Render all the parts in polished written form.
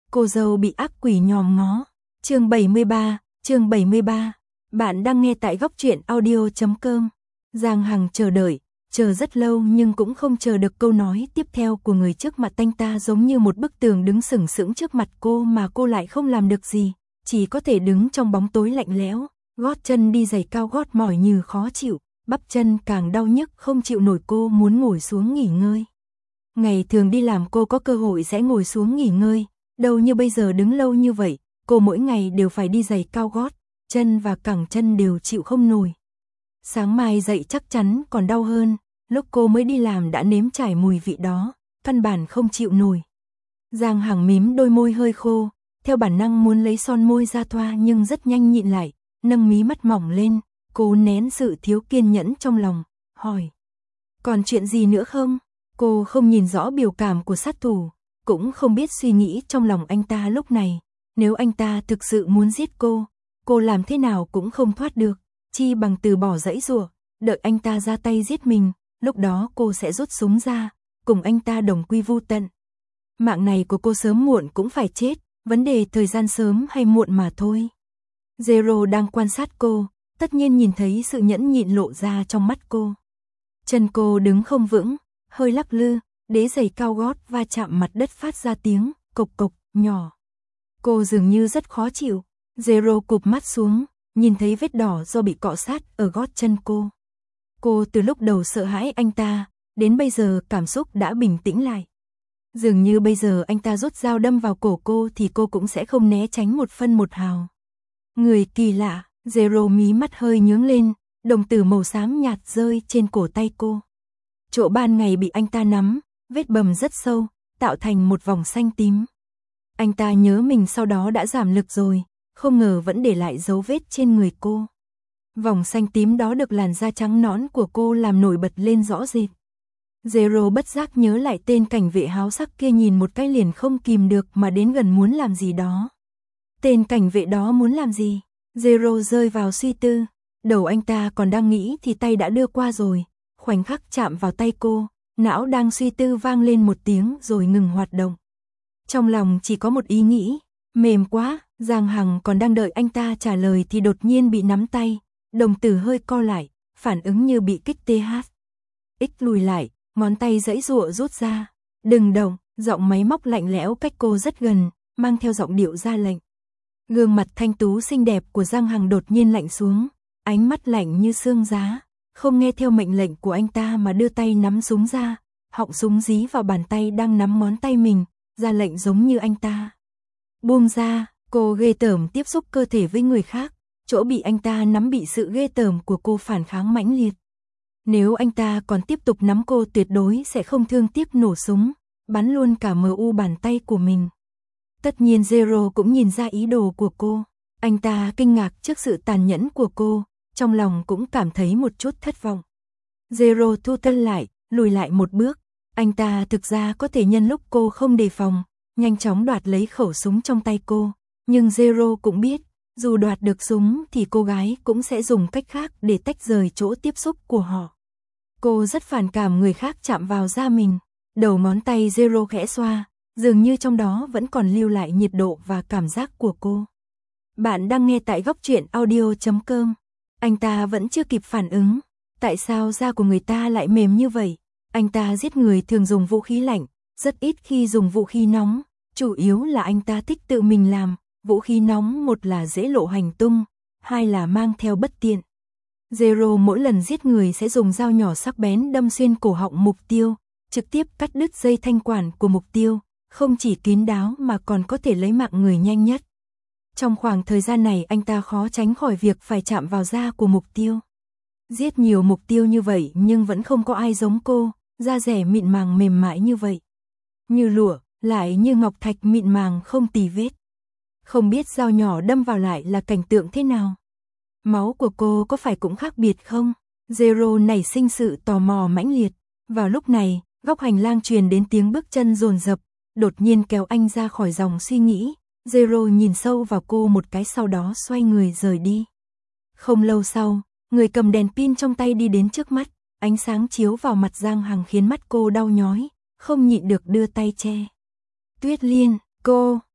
cô dâu bị ác quỷ nhòm ngó. Chương 73. Bạn đang nghe tại góc truyện audio.com. Giang Hằng chờ đợi, chờ rất lâu nhưng cũng không chờ được câu nói tiếp theo của người trước mặt anh ta, giống như một bức tường đứng sừng sững trước mặt cô mà cô lại không làm được gì, chỉ có thể đứng trong bóng tối lạnh lẽo, gót chân đi giày cao gót mỏi như khó chịu, bắp chân càng đau nhức không chịu nổi. Cô muốn ngồi xuống nghỉ ngơi. Ngày thường đi làm cô có cơ hội sẽ ngồi xuống nghỉ ngơi, đâu như bây giờ đứng lâu như vậy, cô mỗi ngày đều phải đi giày cao gót, chân và cẳng chân đều chịu không nổi. Sáng mai dậy chắc chắn còn đau hơn, lúc cô mới đi làm đã nếm trải mùi vị đó, căn bản không chịu nổi. Giang Hằng mím đôi môi hơi khô, theo bản năng muốn lấy son môi ra thoa nhưng rất nhanh nhịn lại, nâng mí mắt mỏng lên, cô nén sự thiếu kiên nhẫn trong lòng, hỏi. Còn chuyện gì nữa không? Cô không nhìn rõ biểu cảm của sát thủ, cũng không biết suy nghĩ trong lòng anh ta lúc này. Nếu anh ta thực sự muốn giết cô làm thế nào cũng không thoát được, chi bằng từ bỏ giãy giụa, đợi anh ta ra tay giết mình, lúc đó cô sẽ rút súng ra, cùng anh ta đồng quy vu tận. Mạng này của cô sớm muộn cũng phải chết, vấn đề thời gian sớm hay muộn mà thôi. Zero đang quan sát cô, tất nhiên nhìn thấy sự nhẫn nhịn lộ ra trong mắt cô. Chân cô đứng không vững, hơi lắc lư, đế giày cao gót va chạm mặt đất phát ra tiếng cộc cộc nhỏ. Cô dường như rất khó chịu. Zero cụp mắt xuống, nhìn thấy vết đỏ do bị cọ sát ở gót chân cô. Cô từ lúc đầu sợ hãi anh ta, đến bây giờ cảm xúc đã bình tĩnh lại. Dường như bây giờ anh ta rút dao đâm vào cổ cô thì cô cũng sẽ không né tránh một phân một hào. Người kỳ lạ. Zero mí mắt hơi nhướng lên, đồng tử màu xám nhạt rơi trên cổ tay cô. Chỗ ban ngày bị anh ta nắm, vết bầm rất sâu, tạo thành một vòng xanh tím. Anh ta nhớ mình sau đó đã giảm lực rồi, không ngờ vẫn để lại dấu vết trên người cô. Vòng xanh tím đó được làn da trắng nõn của cô làm nổi bật lên rõ rệt. Zero bất giác nhớ lại tên cảnh vệ háo sắc kia, nhìn một cái liền không kìm được mà đến gần muốn làm gì đó. Tên cảnh vệ đó muốn làm gì? Zero rơi vào suy tư, đầu anh ta còn đang nghĩ thì tay đã đưa qua rồi, khoảnh khắc chạm vào tay cô, não đang suy tư vang lên một tiếng rồi ngừng hoạt động. Trong lòng chỉ có một ý nghĩ, mềm quá. Giang Hằng còn đang đợi anh ta trả lời thì đột nhiên bị nắm tay, đồng tử hơi co lại, phản ứng như bị kích TH. Lùi lại, ngón tay giãy giụa rút ra. Đừng động, giọng máy móc lạnh lẽo cách cô rất gần, mang theo giọng điệu ra lệnh. Gương mặt thanh tú xinh đẹp của Giang Hằng đột nhiên lạnh xuống, ánh mắt lạnh như xương giá, không nghe theo mệnh lệnh của anh ta mà đưa tay nắm súng ra, họng súng dí vào bàn tay đang nắm ngón tay mình, ra lệnh giống như anh ta. Buông ra. Cô ghê tởm tiếp xúc cơ thể với người khác, chỗ bị anh ta nắm bị sự ghê tởm của cô phản kháng mãnh liệt. Nếu anh ta còn tiếp tục nắm cô tuyệt đối sẽ không thương tiếc nổ súng, bắn luôn cả MU bàn tay của mình. Tất nhiên Zero cũng nhìn ra ý đồ của cô, anh ta kinh ngạc trước sự tàn nhẫn của cô, trong lòng cũng cảm thấy một chút thất vọng. Zero thu thân lại, lùi lại một bước, anh ta thực ra có thể nhân lúc cô không đề phòng, nhanh chóng đoạt lấy khẩu súng trong tay cô. Nhưng Zero cũng biết, dù đoạt được súng thì cô gái cũng sẽ dùng cách khác để tách rời chỗ tiếp xúc của họ. Cô rất phản cảm người khác chạm vào da mình, đầu ngón tay Zero khẽ xoa, dường như trong đó vẫn còn lưu lại nhiệt độ và cảm giác của cô. Bạn đang nghe tại góc truyện audio.com. Anh ta vẫn chưa kịp phản ứng, tại sao da của người ta lại mềm như vậy? Anh ta giết người thường dùng vũ khí lạnh, rất ít khi dùng vũ khí nóng, chủ yếu là anh ta thích tự mình làm. Vũ khí nóng một là dễ lộ hành tung, hai là mang theo bất tiện. Zero mỗi lần giết người sẽ dùng dao nhỏ sắc bén đâm xuyên cổ họng mục tiêu, trực tiếp cắt đứt dây thanh quản của mục tiêu, không chỉ kín đáo mà còn có thể lấy mạng người nhanh nhất. Trong khoảng thời gian này anh ta khó tránh khỏi việc phải chạm vào da của mục tiêu. Giết nhiều mục tiêu như vậy nhưng vẫn không có ai giống cô, da rẻ mịn màng mềm mại như vậy. Như lụa, lại như ngọc thạch mịn màng không tì vết. Không biết dao nhỏ đâm vào lại là cảnh tượng thế nào? Máu của cô có phải cũng khác biệt không? Zero nảy sinh sự tò mò mãnh liệt. Vào lúc này, góc hành lang truyền đến tiếng bước chân dồn dập, đột nhiên kéo anh ra khỏi dòng suy nghĩ. Zero nhìn sâu vào cô một cái sau đó xoay người rời đi. Không lâu sau, người cầm đèn pin trong tay đi đến trước mắt, ánh sáng chiếu vào mặt Giang Hằng khiến mắt cô đau nhói, không nhịn được đưa tay che. Tuyết Liên, cô,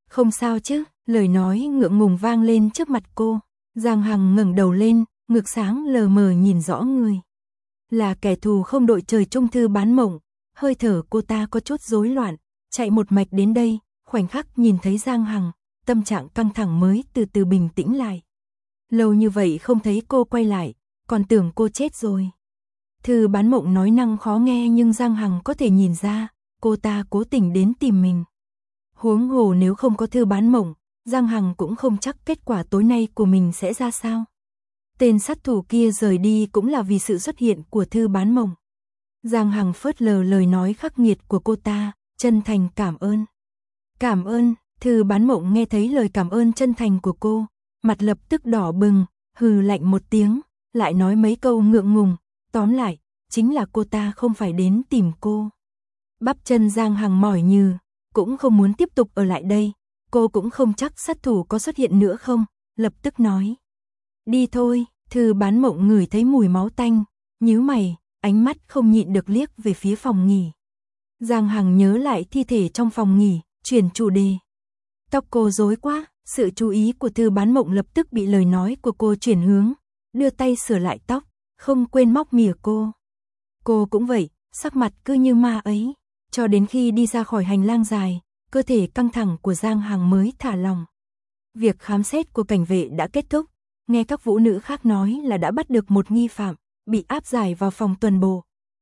Không sao chứ, lời nói ngượng ngùng vang lên trước mặt cô. Giang Hằng ngẩng đầu lên, ngực sáng lờ mờ nhìn rõ người. Là kẻ thù không đội trời chung Thư Bán Mộng. Hơi thở cô ta có chút rối loạn, chạy một mạch đến đây, khoảnh khắc nhìn thấy Giang Hằng, tâm trạng căng thẳng mới từ từ bình tĩnh lại. Lâu như vậy không thấy cô quay lại, còn tưởng cô chết rồi. Thư Bán Mộng nói năng khó nghe nhưng Giang Hằng có thể nhìn ra, cô ta cố tình đến tìm mình. Huống hồ nếu không có Thư Bán Mộng, Giang Hằng cũng không chắc kết quả tối nay của mình sẽ ra sao. Tên sát thủ kia rời đi cũng là vì sự xuất hiện của Thư Bán Mộng. Giang Hằng phớt lờ lời nói khắc nghiệt của cô ta, chân thành cảm ơn. Cảm ơn, Thư Bán Mộng nghe thấy lời cảm ơn chân thành của cô, mặt lập tức đỏ bừng, hừ lạnh một tiếng, lại nói mấy câu ngượng ngùng, tóm lại, chính là cô ta không phải đến tìm cô. Bắp chân Giang Hằng mỏi nhừ, cũng không muốn tiếp tục ở lại đây, cô cũng không chắc sát thủ có xuất hiện nữa không, lập tức nói. Đi thôi, Thư Bán Mộng ngửi thấy mùi máu tanh, nhíu mày, ánh mắt không nhịn được liếc về phía phòng nghỉ. Giang Hằng nhớ lại thi thể trong phòng nghỉ, chuyển chủ đề. Tóc cô rối quá, sự chú ý của Thư Bán Mộng lập tức bị lời nói của cô chuyển hướng, đưa tay sửa lại tóc, không quên móc mỉa cô. Cô cũng vậy, sắc mặt cứ như ma ấy, cho đến khi đi ra khỏi hành lang dài, cơ thể căng thẳng của Giang Hằng mới thả lòng. Việc khám xét của cảnh vệ đã kết thúc, nghe các vũ nữ khác nói là đã bắt được một nghi phạm, bị áp giải vào phòng tuần bộ.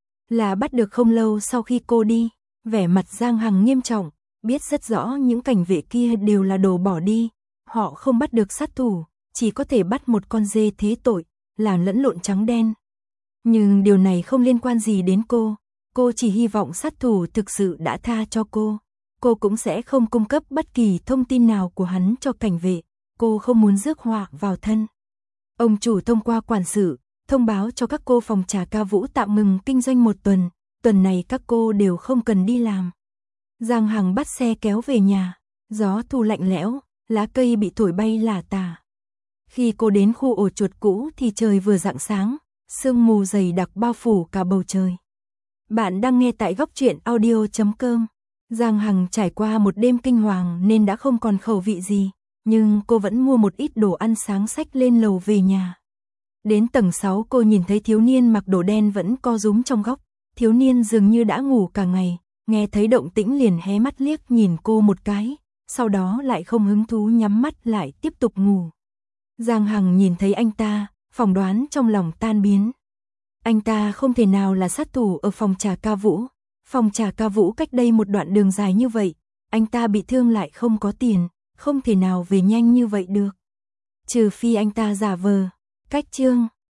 Là bắt được không lâu sau khi cô đi, vẻ mặt Giang Hằng nghiêm trọng, biết rất rõ những cảnh vệ kia đều là đồ bỏ đi, họ không bắt được sát thủ, chỉ có thể bắt một con dê thế tội, làm lẫn lộn trắng đen. Nhưng điều này không liên quan gì đến cô chỉ hy vọng sát thủ thực sự đã tha cho cô cũng sẽ không cung cấp bất kỳ thông tin nào của hắn cho cảnh vệ, cô không muốn rước họa vào thân. Ông chủ thông qua quản sự, thông báo cho các cô phòng trà Ca Vũ tạm ngừng kinh doanh một tuần này các cô đều không cần đi làm. Giang Hằng bắt xe kéo về nhà, gió thu lạnh lẽo, lá cây bị thổi bay lả tả. Khi cô đến khu ổ chuột cũ thì trời vừa rạng sáng, sương mù dày đặc bao phủ cả bầu trời. Bạn đang nghe tại góc truyện audio.com. Giang Hằng trải qua một đêm kinh hoàng nên đã không còn khẩu vị gì, nhưng cô vẫn mua một ít đồ ăn sáng xách lên lầu về nhà. Đến tầng 6 cô nhìn thấy thiếu niên mặc đồ đen vẫn co rúm trong góc, thiếu niên dường như đã ngủ cả ngày, nghe thấy động tĩnh liền hé mắt liếc nhìn cô một cái, sau đó lại không hứng thú nhắm mắt lại tiếp tục ngủ. Giang Hằng nhìn thấy anh ta, phỏng đoán trong lòng tan biến. Anh ta không thể nào là sát thủ ở phòng trà Ca Vũ. Phòng trà Ca Vũ cách đây một đoạn đường dài như vậy, anh ta bị thương lại không có tiền, không thể nào về nhanh như vậy được. Trừ phi anh ta giả vờ. Cách chương